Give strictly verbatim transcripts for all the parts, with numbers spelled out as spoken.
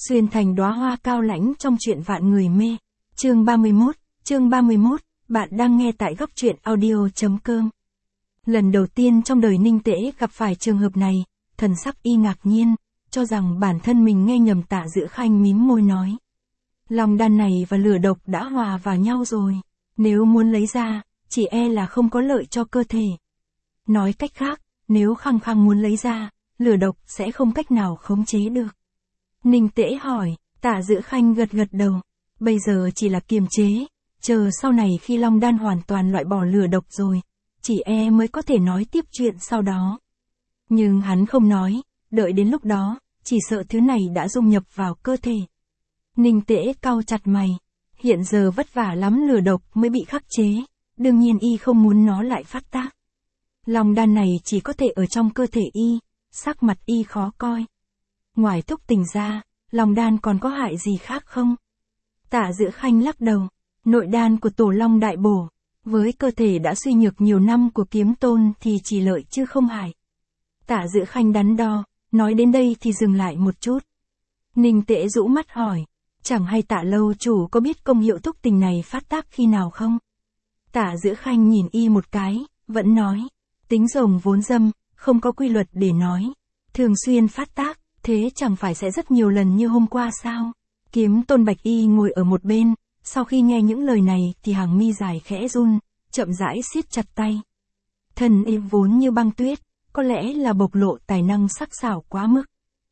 Xuyên thành đóa hoa cao lãnh trong truyện vạn người mê. Chương ba mươi mốt, chương ba mươi mốt, bạn đang nghe tại góc truyện audio.com. Lần đầu tiên trong đời Ninh Tễ gặp phải trường hợp này, thần sắc y ngạc nhiên, cho rằng bản thân mình nghe nhầm. Tạ Dữ Khanh mím môi nói. Lòng đan này và lửa độc đã hòa vào nhau rồi, nếu muốn lấy ra, chỉ e là không có lợi cho cơ thể. Nói cách khác, nếu khăng khăng muốn lấy ra, lửa độc sẽ không cách nào khống chế được. Ninh Tễ hỏi, Tạ Dữ Khanh gật gật đầu, bây giờ chỉ là kiềm chế, chờ sau này khi long đan hoàn toàn loại bỏ lửa độc rồi, chỉ e mới có thể nói tiếp chuyện sau đó. Nhưng hắn không nói, đợi đến lúc đó, chỉ sợ thứ này đã dung nhập vào cơ thể. Ninh Tễ cau chặt mày, hiện giờ vất vả lắm lửa độc mới bị khắc chế, đương nhiên y không muốn nó lại phát tác. Long đan này chỉ có thể ở trong cơ thể y, sắc mặt y khó coi. Ngoài thúc tình ra, long đan còn có hại gì khác không? Tạ Dữ Khanh lắc đầu, nội đan của Tổ Long đại bổ, với cơ thể đã suy nhược nhiều năm của Kiếm Tôn thì chỉ lợi chứ không hại. Tạ Dữ Khanh đắn đo, nói đến đây thì dừng lại một chút. Ninh Tễ rũ mắt hỏi, chẳng hay Tạ lâu chủ có biết công hiệu thúc tình này phát tác khi nào không? Tạ Dữ Khanh nhìn y một cái, vẫn nói, tính rồng vốn dâm, không có quy luật để nói, thường xuyên phát tác, thế chẳng phải sẽ rất nhiều lần như hôm qua sao? Kiếm Tôn Bạch Y ngồi ở một bên, sau khi nghe những lời này thì hàng mi dài khẽ run, chậm rãi siết chặt tay. Thân y vốn như băng tuyết, có lẽ là bộc lộ tài năng sắc sảo quá mức,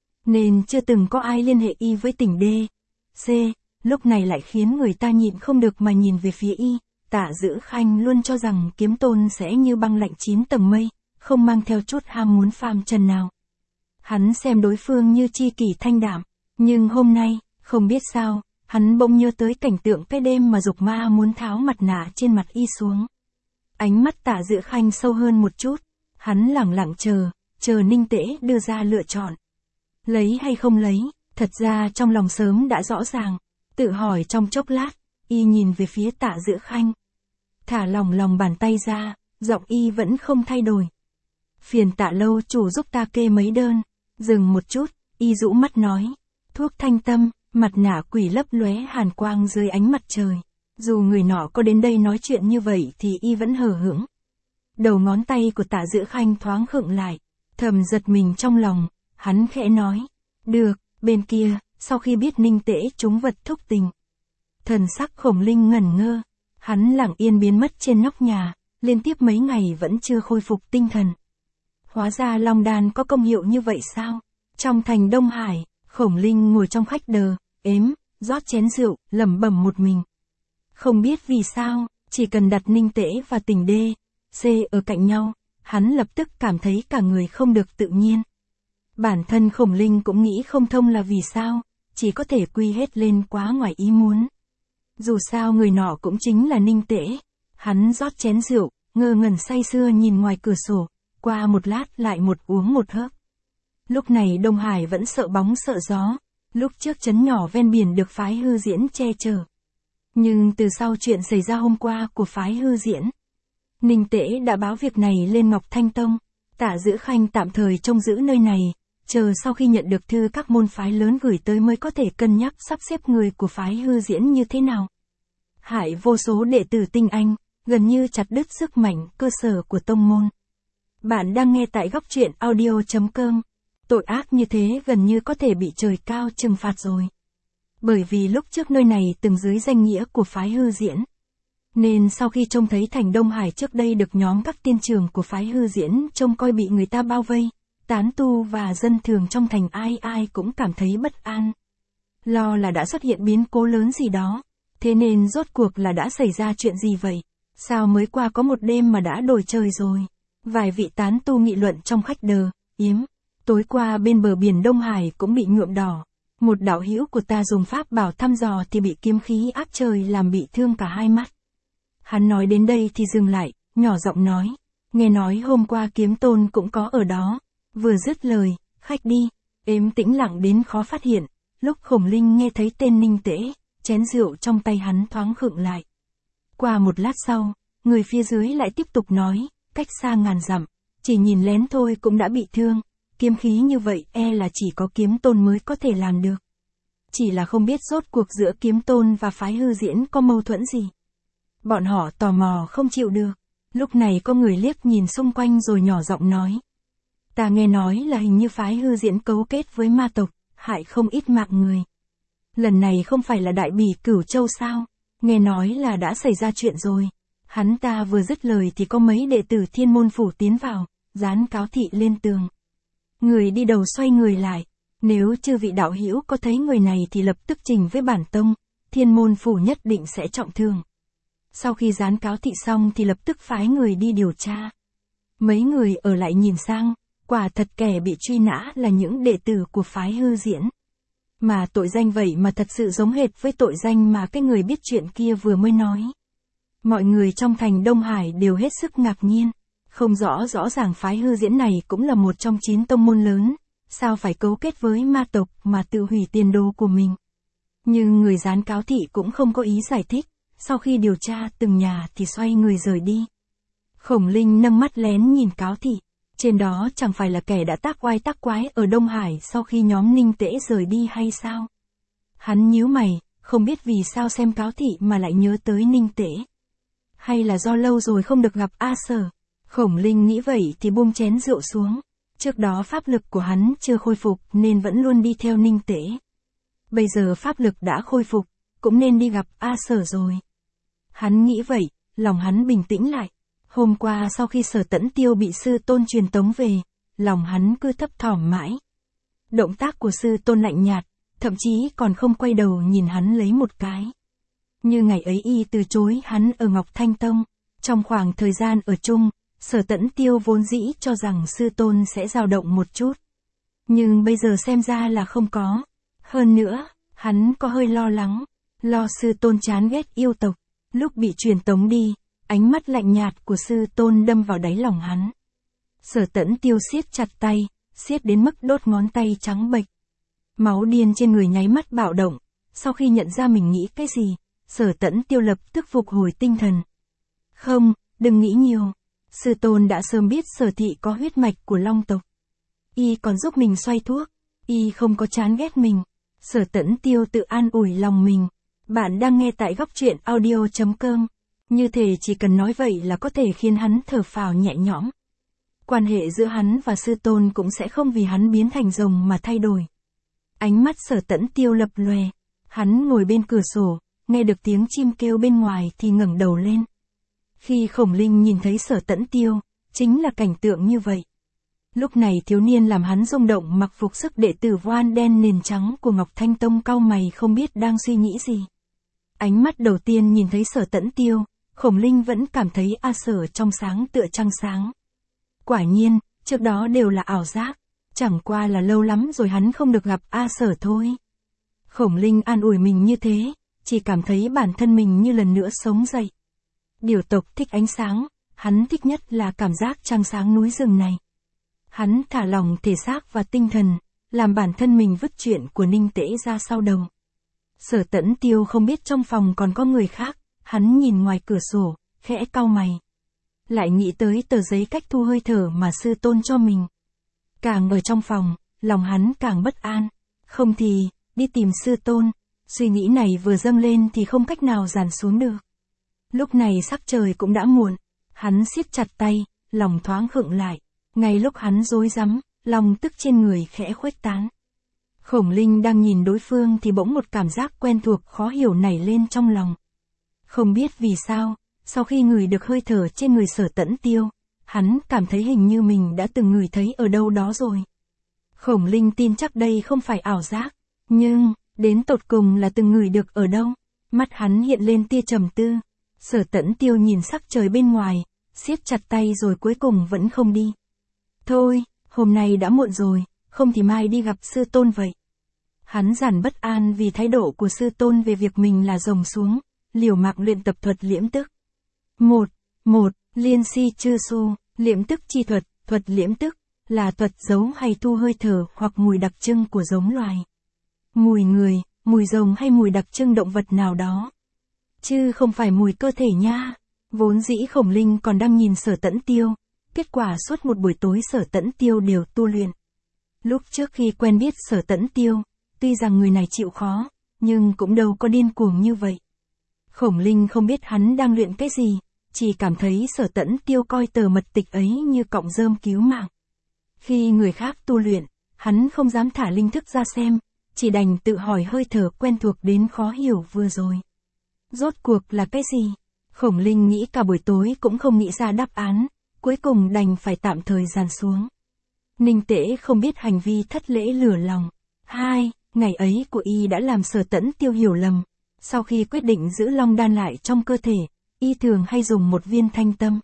nên chưa từng có ai liên hệ y với tỉnh D, C, lúc này lại khiến người ta nhịn không được mà nhìn về phía y. Tạ Dữ Khanh luôn cho rằng Kiếm Tôn sẽ như băng lạnh chín tầng mây, không mang theo chút ham muốn phàm trần nào. Hắn xem đối phương như tri kỷ thanh đạm, nhưng hôm nay, không biết sao, hắn bỗng nhớ tới cảnh tượng cái đêm mà Dục Ma muốn tháo mặt nạ trên mặt y xuống. Ánh mắt Tạ Dữ Khanh sâu hơn một chút, hắn lẳng lặng chờ, chờ Ninh Tễ đưa ra lựa chọn. Lấy hay không lấy, thật ra trong lòng sớm đã rõ ràng, tự hỏi trong chốc lát, y nhìn về phía Tạ Dữ Khanh. Thả lỏng lòng bàn tay ra, giọng y vẫn không thay đổi. Phiền Tạ lâu chủ giúp ta kê mấy đơn. Dừng một chút, y rũ mắt nói, thuốc thanh tâm, mặt nạ quỷ lấp lóe hàn quang dưới ánh mặt trời. Dù người nọ có đến đây nói chuyện như vậy thì y vẫn hờ hững. Đầu ngón tay của Tạ Dữ Khanh thoáng khựng lại, thầm giật mình trong lòng, hắn khẽ nói, được, bên kia, sau khi biết Ninh Tễ trúng vật thúc tình. Thần sắc Khổng Linh ngẩn ngơ, hắn lặng yên biến mất trên nóc nhà, liên tiếp mấy ngày vẫn chưa khôi phục tinh thần. Hóa ra long đan có công hiệu như vậy sao? Trong thành Đông Hải, Khổng Linh ngồi trong khách đờ, ếm, rót chén rượu, lẩm bẩm một mình. Không biết vì sao, chỉ cần đặt Ninh Tễ và tỉnh D, C ở cạnh nhau, hắn lập tức cảm thấy cả người không được tự nhiên. Bản thân Khổng Linh cũng nghĩ không thông là vì sao, chỉ có thể quy hết lên quá ngoài ý muốn. Dù sao người nọ cũng chính là Ninh Tễ. Hắn rót chén rượu, ngơ ngẩn say sưa nhìn ngoài cửa sổ, qua một lát lại một uống một hớp. Lúc này Đông Hải vẫn sợ bóng sợ gió, lúc trước trấn nhỏ ven biển được phái Hư Diễn che chở. Nhưng từ sau chuyện xảy ra hôm qua của phái Hư Diễn, Ninh Tễ đã báo việc này lên Ngọc Thanh Tông. Tạ Dữ Khanh tạm thời trông giữ nơi này, chờ sau khi nhận được thư các môn phái lớn gửi tới mới có thể cân nhắc sắp xếp người của phái Hư Diễn như thế nào. Hại vô số đệ tử tinh anh, gần như chặt đứt sức mạnh cơ sở của tông môn. Bạn đang nghe tại góc truyện audio.com. Tội ác như thế gần như có thể bị trời cao trừng phạt rồi. Bởi vì lúc trước nơi này từng dưới danh nghĩa của phái Hư Diễn, nên sau khi trông thấy thành Đông Hải trước đây được nhóm các tiên trường của phái Hư Diễn trông coi bị người ta bao vây, tán tu và dân thường trong thành ai ai cũng cảm thấy bất an. Lo là đã xuất hiện biến cố lớn gì đó. Thế nên rốt cuộc là đã xảy ra chuyện gì vậy? Sao mới qua có một đêm mà đã đổi trời rồi? Vài vị tán tu nghị luận trong khách đờ, yếm. Tối qua bên bờ biển Đông Hải cũng bị nhuộm đỏ. Một đạo hữu của ta dùng pháp bảo thăm dò thì bị kiếm khí áp trời làm bị thương cả hai mắt. Hắn nói đến đây thì dừng lại, nhỏ giọng nói. Nghe nói hôm qua Kiếm Tôn cũng có ở đó. Vừa dứt lời, khách đi, êm tĩnh lặng đến khó phát hiện. Lúc Khổng Linh nghe thấy tên Ninh Tễ, chén rượu trong tay hắn thoáng khựng lại. Qua một lát sau, người phía dưới lại tiếp tục nói, cách xa ngàn dặm, chỉ nhìn lén thôi cũng đã bị thương, kiếm khí như vậy e là chỉ có Kiếm Tôn mới có thể làm được. chỉ là không biết rốt cuộc giữa Kiếm Tôn và phái Hư Diễn có mâu thuẫn gì. Bọn họ tò mò không chịu được. Lúc này có người liếc nhìn xung quanh rồi nhỏ giọng nói. Ta nghe nói là hình như phái Hư Diễn cấu kết với ma tộc, hại không ít mạng người. Lần này không phải là đại bỉ Cửu Châu sao? Nghe nói là đã xảy ra chuyện rồi. Hắn ta vừa dứt lời thì có mấy đệ tử Thiên Môn Phủ tiến vào, dán cáo thị lên tường. Người đi đầu xoay người lại. Nếu chư vị đạo hữu có thấy người này thì lập tức trình với bản tông, Thiên Môn Phủ nhất định sẽ trọng thương. Sau khi dán cáo thị xong thì lập tức phái người đi điều tra. Mấy người ở lại nhìn sang, quả thật kẻ bị truy nã là những đệ tử của phái Hư Diễn. Mà tội danh vậy mà thật sự giống hệt với tội danh mà cái người biết chuyện kia vừa mới nói. Mọi người trong thành Đông Hải đều hết sức ngạc nhiên. Không rõ rõ ràng phái Hư Diễn này cũng là một trong chín tông môn lớn, sao phải cấu kết với ma tộc mà tự hủy tiền đồ của mình. Nhưng người dán cáo thị cũng không có ý giải thích, sau khi điều tra từng nhà thì xoay người rời đi. Khổng Linh nâng mắt lén nhìn cáo thị, trên đó chẳng phải là kẻ đã tác oai tác quái ở Đông Hải sau khi nhóm Ninh Tễ rời đi hay sao? Hắn nhíu mày, không biết vì sao xem cáo thị mà lại nhớ tới Ninh Tễ. Hay là do lâu rồi không được gặp A Sở? Khổng Linh nghĩ vậy thì buông chén rượu xuống. Trước đó pháp lực của hắn chưa khôi phục nên vẫn luôn đi theo Ninh Tễ. Bây giờ pháp lực đã khôi phục, cũng nên đi gặp A Sở rồi. Hắn nghĩ vậy, lòng hắn bình tĩnh lại. Hôm qua sau khi Sở Tẫn Tiêu bị sư tôn truyền tống về, lòng hắn cứ thấp thỏm mãi. Động tác của sư tôn lạnh nhạt, thậm chí còn không quay đầu nhìn hắn lấy một cái. Như ngày ấy y từ chối hắn ở Ngọc Thanh Tông, trong khoảng thời gian ở chung, Sở Tẫn Tiêu vốn dĩ cho rằng sư tôn sẽ dao động một chút. Nhưng bây giờ xem ra là không có. Hơn nữa, hắn có hơi lo lắng, lo sư tôn chán ghét yêu tộc. Lúc bị truyền tống đi, ánh mắt lạnh nhạt của sư tôn đâm vào đáy lòng hắn. Sở Tẫn Tiêu siết chặt tay, siết đến mức đốt ngón tay trắng bệch. Máu điên trên người nháy mắt bạo động, sau khi nhận ra mình nghĩ cái gì, Sở Tẫn Tiêu lập tức phục hồi tinh thần. Không, đừng nghĩ nhiều. Sư tôn đã sớm biết Sở thị có huyết mạch của Long tộc. Y còn giúp mình xoay thuốc, y không có chán ghét mình. Sở Tẫn Tiêu tự an ủi lòng mình. Bạn đang nghe tại góc truyện audio chấm com. Như thể chỉ cần nói vậy là có thể khiến hắn thở phào nhẹ nhõm. Quan hệ giữa hắn và sư tôn cũng sẽ không vì hắn biến thành rồng mà thay đổi. Ánh mắt Sở Tẫn Tiêu lập lòe. Hắn ngồi bên cửa sổ, nghe được tiếng chim kêu bên ngoài thì ngẩng đầu lên. Khi Khổng Linh nhìn thấy Sở Tẫn Tiêu, chính là cảnh tượng như vậy. Lúc này thiếu niên làm hắn rung động mặc phục sức đệ tử voan đen nền trắng của Ngọc Thanh Tông cau mày không biết đang suy nghĩ gì. Ánh mắt đầu tiên nhìn thấy Sở Tẫn Tiêu, Khổng Linh vẫn cảm thấy A Sở trong sáng tựa trăng sáng. Quả nhiên, trước đó đều là ảo giác, chẳng qua là lâu lắm rồi hắn không được gặp A Sở thôi. Khổng Linh an ủi mình như thế, chỉ cảm thấy bản thân mình như lần nữa sống dậy. Điều tộc thích ánh sáng, hắn thích nhất là cảm giác trăng sáng núi rừng này. Hắn thả lòng thể xác và tinh thần, làm bản thân mình vứt chuyện của Ninh Tễ ra sau đầu. Sở Tẫn Tiêu không biết trong phòng còn có người khác, hắn nhìn ngoài cửa sổ, khẽ cau mày. Lại nghĩ tới tờ giấy cách thu hơi thở mà sư tôn cho mình. Càng ở trong phòng, lòng hắn càng bất an. Không thì, đi tìm sư tôn. Suy nghĩ này vừa dâng lên thì không cách nào dàn xuống được. Lúc này sắc trời cũng đã muộn. Hắn siết chặt tay, lòng thoáng khựng lại. Ngay lúc hắn rối rắm, lòng tức trên người khẽ khuếch tán. Khổng Linh đang nhìn đối phương thì bỗng một cảm giác quen thuộc khó hiểu nảy lên trong lòng. Không biết vì sao, sau khi ngửi được hơi thở trên người Sở Tẫn Tiêu, hắn cảm thấy hình như mình đã từng ngửi thấy ở đâu đó rồi. Khổng Linh tin chắc đây không phải ảo giác, nhưng, đến tột cùng là từng ngửi được ở đâu. Mắt hắn hiện lên tia trầm tư. Sở Tẫn Tiêu nhìn sắc trời bên ngoài, siết chặt tay rồi cuối cùng vẫn không đi. Thôi, hôm nay đã muộn rồi, không thì mai đi gặp sư tôn vậy. Hắn giản bất an vì thái độ của sư tôn về việc mình là rồng xuống, liều mạng luyện tập thuật liễm tức. Một, một, liên si chư su, liễm tức chi thuật, thuật liễm tức, là thuật giấu hay thu hơi thở hoặc mùi đặc trưng của giống loài. Mùi người, mùi rồng hay mùi đặc trưng động vật nào đó. Chứ không phải mùi cơ thể nha. Vốn dĩ Khổng Linh còn đang nhìn Sở Tẫn Tiêu. Kết quả suốt một buổi tối Sở Tẫn Tiêu đều tu luyện. Lúc trước khi quen biết Sở Tẫn Tiêu, tuy rằng người này chịu khó, nhưng cũng đâu có điên cuồng như vậy. Khổng Linh không biết hắn đang luyện cái gì, chỉ cảm thấy Sở Tẫn Tiêu coi tờ mật tịch ấy như cọng rơm cứu mạng. Khi người khác tu luyện, hắn không dám thả linh thức ra xem, chỉ đành tự hỏi hơi thở quen thuộc đến khó hiểu vừa rồi. Rốt cuộc là cái gì? Khổng Linh nghĩ cả buổi tối cũng không nghĩ ra đáp án, cuối cùng đành phải tạm thời dàn xuống. Ninh Tễ không biết hành vi thất lễ lửa lòng. Hai, ngày ấy của y đã làm Sở Tẫn Tiêu hiểu lầm. Sau khi quyết định giữ long đan lại trong cơ thể, y thường hay dùng một viên thanh tâm.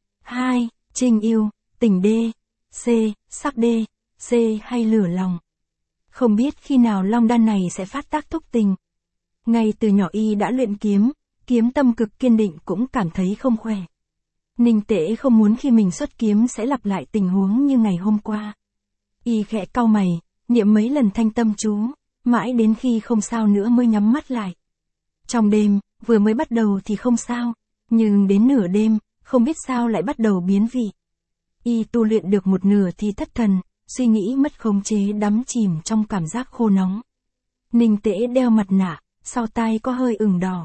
Hai, Trinh yêu, tình đê, C, sắc đê, C hay lửa lòng. Không biết khi nào long đan này sẽ phát tác thúc tình. Ngay từ nhỏ y đã luyện kiếm, kiếm tâm cực kiên định cũng cảm thấy không khỏe. Ninh Tễ không muốn khi mình xuất kiếm sẽ lặp lại tình huống như ngày hôm qua. Y khẽ cau mày, niệm mấy lần thanh tâm chú, mãi đến khi không sao nữa mới nhắm mắt lại. Trong đêm, vừa mới bắt đầu thì không sao, nhưng đến nửa đêm, không biết sao lại bắt đầu biến vị. Y tu luyện được một nửa thì thất thần, suy nghĩ mất khống chế đắm chìm trong cảm giác khô nóng. Ninh Tễ đeo mặt nạ, sau tai có hơi ửng đỏ.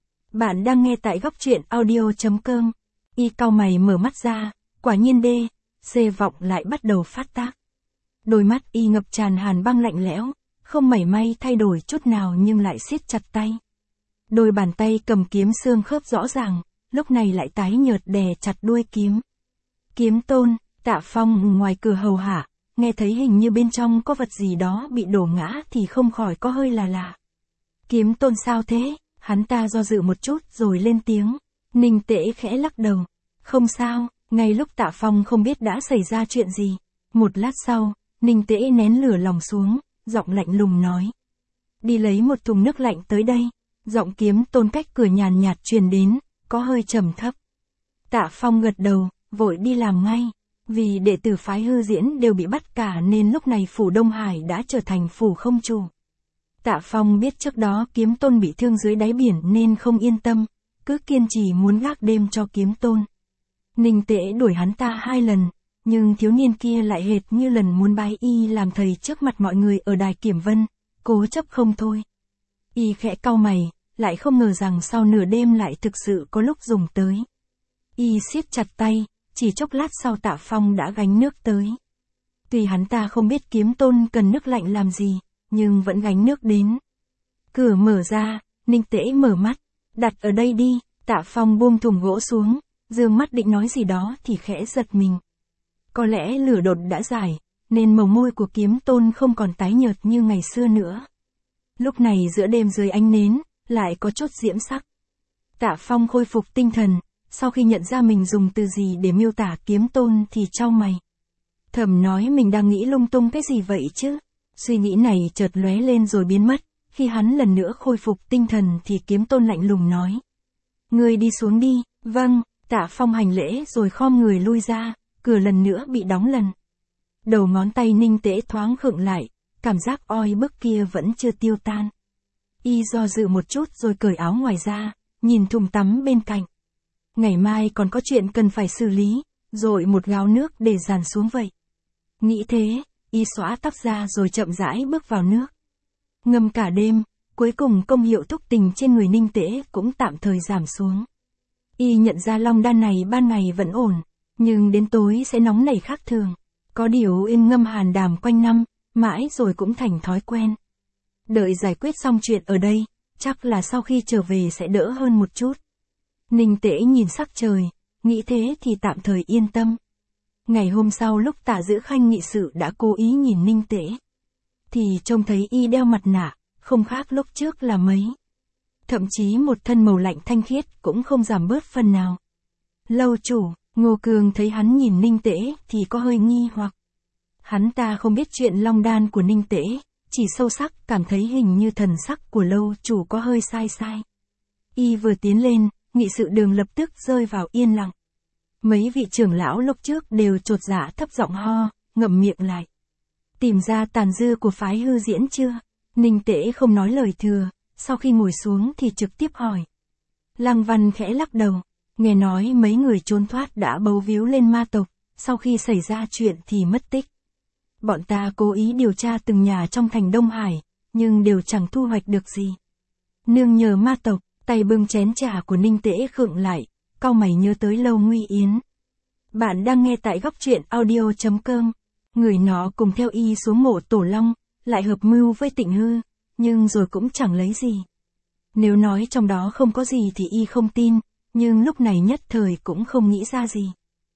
Bạn đang nghe tại góc truyện audio chấm com. Y cau mày mở mắt ra, quả nhiên đê, C vọng lại bắt đầu phát tác. Đôi mắt y ngập tràn hàn băng lạnh lẽo, không mảy may thay đổi chút nào nhưng lại siết chặt tay. Đôi bàn tay cầm kiếm xương khớp rõ ràng, lúc này lại tái nhợt đè chặt đuôi kiếm. Kiếm Tôn, Tạ Phong ngoài cửa hầu hạ, nghe thấy hình như bên trong có vật gì đó bị đổ ngã thì không khỏi có hơi là lạ. Kiếm Tôn sao thế? Hắn ta do dự một chút rồi lên tiếng. Ninh Tễ khẽ lắc đầu. Không sao, ngay lúc Tạ Phong không biết đã xảy ra chuyện gì. Một lát sau, Ninh Tễ nén lửa lòng xuống, giọng lạnh lùng nói. Đi lấy một thùng nước lạnh tới đây. Giọng Kiếm Tôn cách cửa nhàn nhạt truyền đến, có hơi trầm thấp. Tạ Phong gật đầu, vội đi làm ngay. Vì đệ tử phái Hư Diễn đều bị bắt cả nên lúc này phủ Đông Hải đã trở thành phủ không chủ. Tạ Phong biết trước đó Kiếm Tôn bị thương dưới đáy biển nên không yên tâm, cứ kiên trì muốn gác đêm cho Kiếm Tôn. Ninh Tễ đuổi hắn ta hai lần, nhưng thiếu niên kia lại hệt như lần muốn bái y làm thầy trước mặt mọi người ở đài Kiểm Vân, cố chấp không thôi. Y khẽ cau mày, lại không ngờ rằng sau nửa đêm lại thực sự có lúc dùng tới. Y siết chặt tay, chỉ chốc lát sau Tạ Phong đã gánh nước tới. Tuy hắn ta không biết Kiếm Tôn cần nước lạnh làm gì, nhưng vẫn gánh nước đến. Cửa mở ra, Ninh Tễ mở mắt, đặt ở đây đi. Tạ Phong buông thùng gỗ xuống, dương mắt định nói gì đó thì khẽ giật mình. Có lẽ lửa đột đã giải, nên màu môi của Kiếm Tôn không còn tái nhợt như ngày xưa nữa. Lúc này giữa đêm dưới ánh nến, lại có chút diễm sắc. Tạ Phong khôi phục tinh thần, sau khi nhận ra mình dùng từ gì để miêu tả Kiếm Tôn thì chau mày. Thầm nói mình đang nghĩ lung tung cái gì vậy chứ? Suy nghĩ này chợt lóe lên rồi biến mất, khi hắn lần nữa khôi phục tinh thần thì Kiếm Tôn lạnh lùng nói. Ngươi đi xuống đi. Vâng. Tạ Phong hành lễ rồi khom người lui ra, cửa lần nữa bị đóng lần. Đầu ngón tay Ninh Tễ thoáng khựng lại, cảm giác oi bức kia vẫn chưa tiêu tan. Y do dự một chút rồi cởi áo ngoài ra, nhìn thùng tắm bên cạnh. Ngày mai còn có chuyện cần phải xử lý, rồi một gáo nước để dàn xuống vậy. Nghĩ thế, y xõa tóc ra rồi chậm rãi bước vào nước. Ngâm cả đêm, cuối cùng công hiệu thúc tình trên người Ninh Tễ cũng tạm thời giảm xuống. Y nhận ra long đan này ban ngày vẫn ổn, nhưng đến tối sẽ nóng nảy khác thường. Có điều yên ngâm hàn đàm quanh năm, mãi rồi cũng thành thói quen. Đợi giải quyết xong chuyện ở đây, chắc là sau khi trở về sẽ đỡ hơn một chút. Ninh Tễ nhìn sắc trời, nghĩ thế thì tạm thời yên tâm. Ngày hôm sau lúc Tạ Dữ Khanh nghị sự đã cố ý nhìn Ninh Tễ, thì trông thấy y đeo mặt nạ, không khác lúc trước là mấy. Thậm chí một thân màu lạnh thanh khiết cũng không giảm bớt phần nào. Lâu chủ, Ngô Cường thấy hắn nhìn Ninh Tễ thì có hơi nghi hoặc. Hắn ta không biết chuyện long đan của Ninh Tễ, chỉ sâu sắc cảm thấy hình như thần sắc của lâu chủ có hơi sai sai. Y vừa tiến lên, nghị sự đường lập tức rơi vào yên lặng. Mấy vị trưởng lão lúc trước đều chột dạ thấp giọng ho, ngậm miệng lại. Tìm ra tàn dư của phái Hư Diễn chưa? Ninh Tễ không nói lời thừa, sau khi ngồi xuống thì trực tiếp hỏi. Lăng Văn khẽ lắc đầu, nghe nói mấy người trốn thoát đã bấu víu lên ma tộc, sau khi xảy ra chuyện thì mất tích. Bọn ta cố ý điều tra từng nhà trong thành Đông Hải, nhưng đều chẳng thu hoạch được gì. Nương nhờ ma tộc, tay bưng chén trà của Ninh Tễ khựng lại, cau mày nhớ tới Lâu Nguy Yến. Bạn đang nghe tại góc truyện audio chấm com. Người nó cùng theo y xuống mộ Tổ Long, lại hợp mưu với Tịnh Hư, nhưng rồi cũng chẳng lấy gì. Nếu nói trong đó không có gì thì y không tin, nhưng lúc này nhất thời cũng không nghĩ ra gì.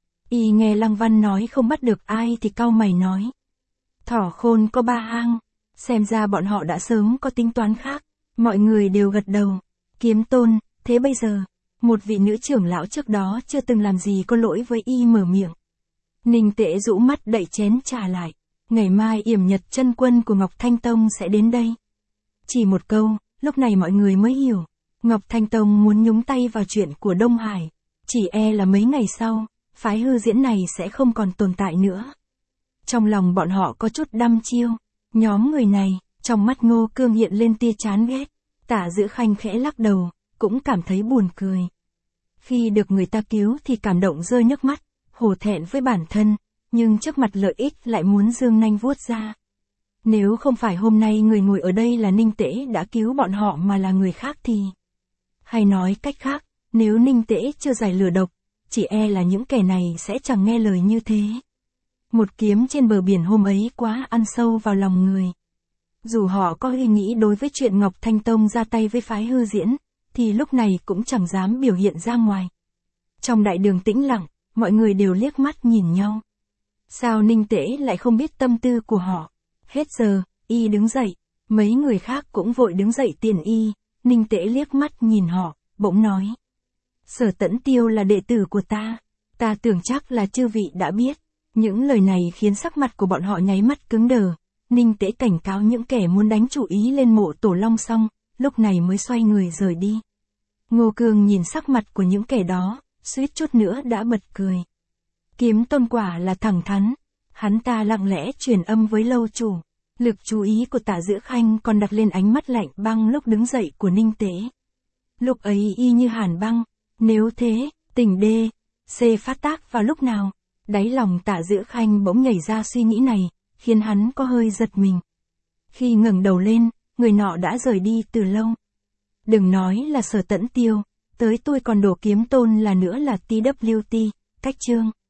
Y nghe Lăng Văn nói không bắt được ai thì cau mày nói. Thỏ khôn có ba hang, xem ra bọn họ đã sớm có tính toán khác. Mọi người đều gật đầu. Kiếm Tôn, thế bây giờ, một vị nữ trưởng lão trước đó chưa từng làm gì có lỗi với y mở miệng. Ninh Tễ rũ mắt đậy chén trà lại. Ngày mai yểm nhật chân quân của Ngọc Thanh Tông sẽ đến đây. Chỉ một câu, lúc này mọi người mới hiểu. Ngọc Thanh Tông muốn nhúng tay vào chuyện của Đông Hải. Chỉ e là mấy ngày sau, phái hư diễn này sẽ không còn tồn tại nữa. Trong lòng bọn họ có chút đăm chiêu. Nhóm người này, trong mắt Ngô Cương hiện lên tia chán ghét. Tả Giữ Khanh khẽ lắc đầu, cũng cảm thấy buồn cười. Khi được người ta cứu thì cảm động rơi nước mắt, hổ thẹn với bản thân, nhưng trước mặt lợi ích lại muốn giương nanh vuốt ra. Nếu không phải hôm nay người ngồi ở đây là Ninh Tễ đã cứu bọn họ mà là người khác thì... Hay nói cách khác, nếu Ninh Tễ chưa giải lửa độc, chỉ e là những kẻ này sẽ chẳng nghe lời như thế. Một kiếm trên bờ biển hôm ấy quá ăn sâu vào lòng người. Dù họ có suy nghĩ đối với chuyện Ngọc Thanh Tông ra tay với phái hư diễn, thì lúc này cũng chẳng dám biểu hiện ra ngoài. Trong đại đường tĩnh lặng, mọi người đều liếc mắt nhìn nhau. Sao Ninh Tễ lại không biết tâm tư của họ? Hết giờ, y đứng dậy, mấy người khác cũng vội đứng dậy tiền y, Ninh Tễ liếc mắt nhìn họ, bỗng nói. Sở Tẫn Tiêu là đệ tử của ta, ta tưởng chắc là chư vị đã biết. Những lời này khiến sắc mặt của bọn họ nháy mắt cứng đờ. Ninh Tễ cảnh cáo những kẻ muốn đánh chủ ý lên mộ Tổ Long xong, lúc này mới xoay người rời đi. Ngô Cương nhìn sắc mặt của những kẻ đó, suýt chút nữa đã bật cười. Kiếm Tôn quả là thẳng thắn, hắn ta lặng lẽ truyền âm với lâu chủ. Lực chú ý của Tả Giữ Khanh còn đặt lên ánh mắt lạnh băng lúc đứng dậy của Ninh Tễ. Lúc ấy y như hàn băng, nếu thế, tình đê, xê phát tác vào lúc nào? Đáy lòng Tả Giữ Khanh bỗng nhảy ra suy nghĩ này, khiến hắn có hơi giật mình. Khi ngẩng đầu lên, người nọ đã rời đi từ lâu. Đừng nói là Sở Tẫn Tiêu, tới tôi còn đổ Kiếm Tôn là nữa là tê vê kép tê, cách chương.